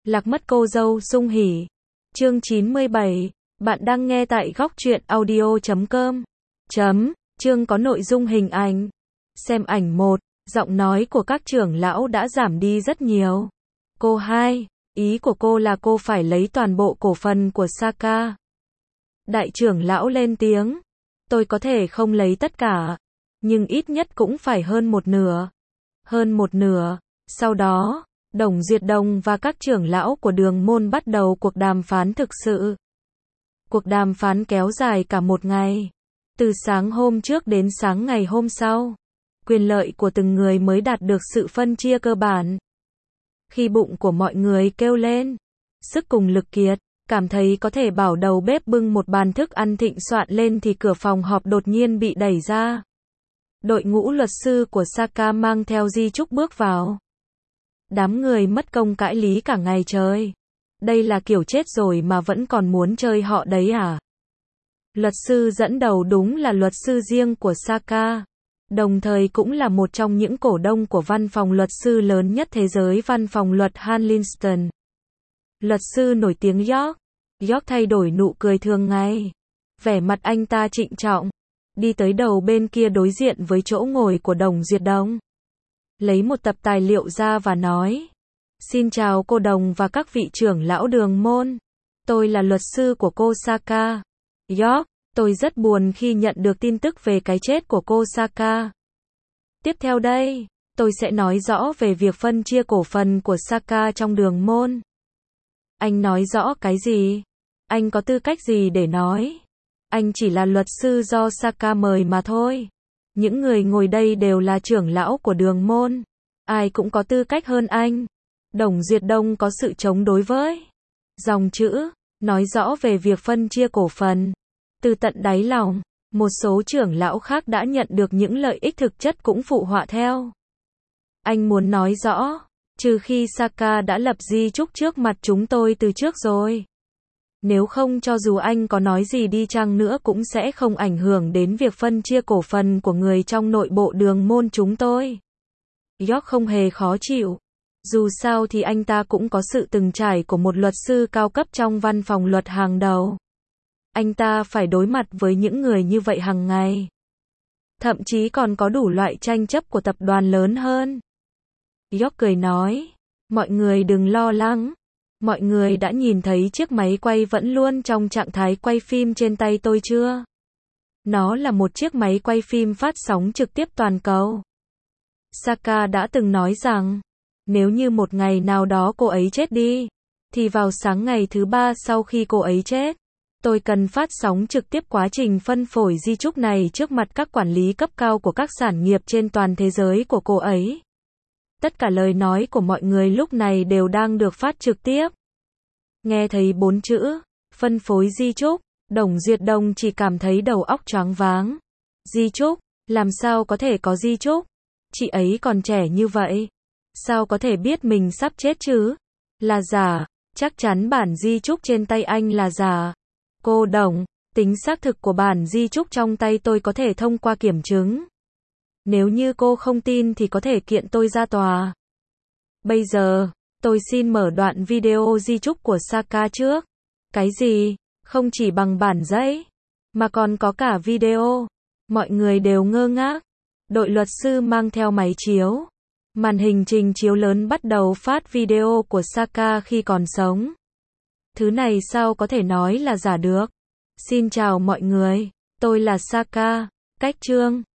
Lạc mất cô dâu sung hỉ. Chương 97. Bạn đang nghe tại góc truyện audio.com. Chương có nội dung hình ảnh. Xem ảnh 1. Giọng nói của các trưởng lão đã giảm đi rất nhiều. Cô 2. Ý của cô là cô phải lấy toàn bộ cổ phần của Saka. Đại trưởng lão lên tiếng. Tôi có thể không lấy tất cả, nhưng ít nhất cũng phải hơn một nửa. Hơn một nửa. Sau đó, Đồng Duyệt Đồng và các trưởng lão của Đường Môn bắt đầu cuộc đàm phán thực sự. Cuộc đàm phán kéo dài cả một ngày. Từ sáng hôm trước đến sáng ngày hôm sau. Quyền lợi của từng người mới đạt được sự phân chia cơ bản. Khi bụng của mọi người kêu lên, sức cùng lực kiệt, cảm thấy có thể bảo đầu bếp bưng một bàn thức ăn thịnh soạn lên thì cửa phòng họp đột nhiên bị đẩy ra. Đội ngũ luật sư của Saka mang theo di chúc bước vào. Đám người mất công cãi lý cả ngày trời. Đây là kiểu chết rồi mà vẫn còn muốn chơi họ đấy à? Luật sư dẫn đầu đúng là luật sư riêng của Saka, đồng thời cũng là một trong những cổ đông của văn phòng luật sư lớn nhất thế giới, văn phòng luật Hanlinston. Luật sư nổi tiếng York. York thay đổi nụ cười thường ngày. Vẻ mặt anh ta trịnh trọng. Đi tới đầu bên kia đối diện với chỗ ngồi của Đồng Duyệt Đồng. Lấy một tập tài liệu ra và nói. Xin chào cô Đồng và các vị trưởng lão Đường Môn. Tôi là luật sư của cô Saka. York, tôi rất buồn khi nhận được tin tức về cái chết của cô Saka. Tiếp theo đây, tôi sẽ nói rõ về việc phân chia cổ phần của Saka trong Đường Môn. Anh nói rõ cái gì? Anh có tư cách gì để nói? Anh chỉ là luật sư do Saka mời mà thôi. Những người ngồi đây đều là trưởng lão của Đường Môn. Ai cũng có tư cách hơn anh. Đồng Duyệt Đông có sự chống đối với dòng chữ, nói rõ về việc phân chia cổ phần. Từ tận đáy lòng, một số trưởng lão khác đã nhận được những lợi ích thực chất cũng phụ họa theo. Anh muốn nói rõ, trừ khi Saka đã lập di chúc trước mặt chúng tôi từ trước rồi. Nếu không, cho dù anh có nói gì đi chăng nữa cũng sẽ không ảnh hưởng đến việc phân chia cổ phần của người trong nội bộ Đường Môn chúng tôi. York không hề khó chịu. Dù sao thì anh ta cũng có sự từng trải của một luật sư cao cấp trong văn phòng luật hàng đầu. Anh ta phải đối mặt với những người như vậy hàng ngày. Thậm chí còn có đủ loại tranh chấp của tập đoàn lớn hơn. York cười nói, mọi người đừng lo lắng. Mọi người đã nhìn thấy chiếc máy quay vẫn luôn trong trạng thái quay phim trên tay tôi chưa? Nó là một chiếc máy quay phim phát sóng trực tiếp toàn cầu. Saka đã từng nói rằng, nếu như một ngày nào đó cô ấy chết đi, thì vào sáng ngày thứ 3 sau khi cô ấy chết, tôi cần phát sóng trực tiếp quá trình phân phối di chúc này trước mặt các quản lý cấp cao của các sản nghiệp trên toàn thế giới của cô ấy. Tất cả lời nói của mọi người lúc này đều đang được phát trực tiếp. Nghe thấy 4 chữ, phân phối di chúc, Đồng Duyệt Đồng chỉ cảm thấy đầu óc choáng váng. Di chúc, làm sao có thể có di chúc? Chị ấy còn trẻ như vậy. Sao có thể biết mình sắp chết chứ? Là giả, chắc chắn bản di chúc trên tay anh là giả. Cô Đồng, tính xác thực của bản di chúc trong tay tôi có thể thông qua kiểm chứng. Nếu như cô không tin thì có thể kiện tôi ra tòa. Bây giờ, tôi xin mở đoạn video di chúc của Saka trước. Cái gì? Không chỉ bằng bản giấy, mà còn có cả video. Mọi người đều ngơ ngác. Đội luật sư mang theo máy chiếu. Màn hình trình chiếu lớn bắt đầu phát video của Saka khi còn sống. Thứ này sao có thể nói là giả được? Xin chào mọi người, tôi là Saka. Cách chương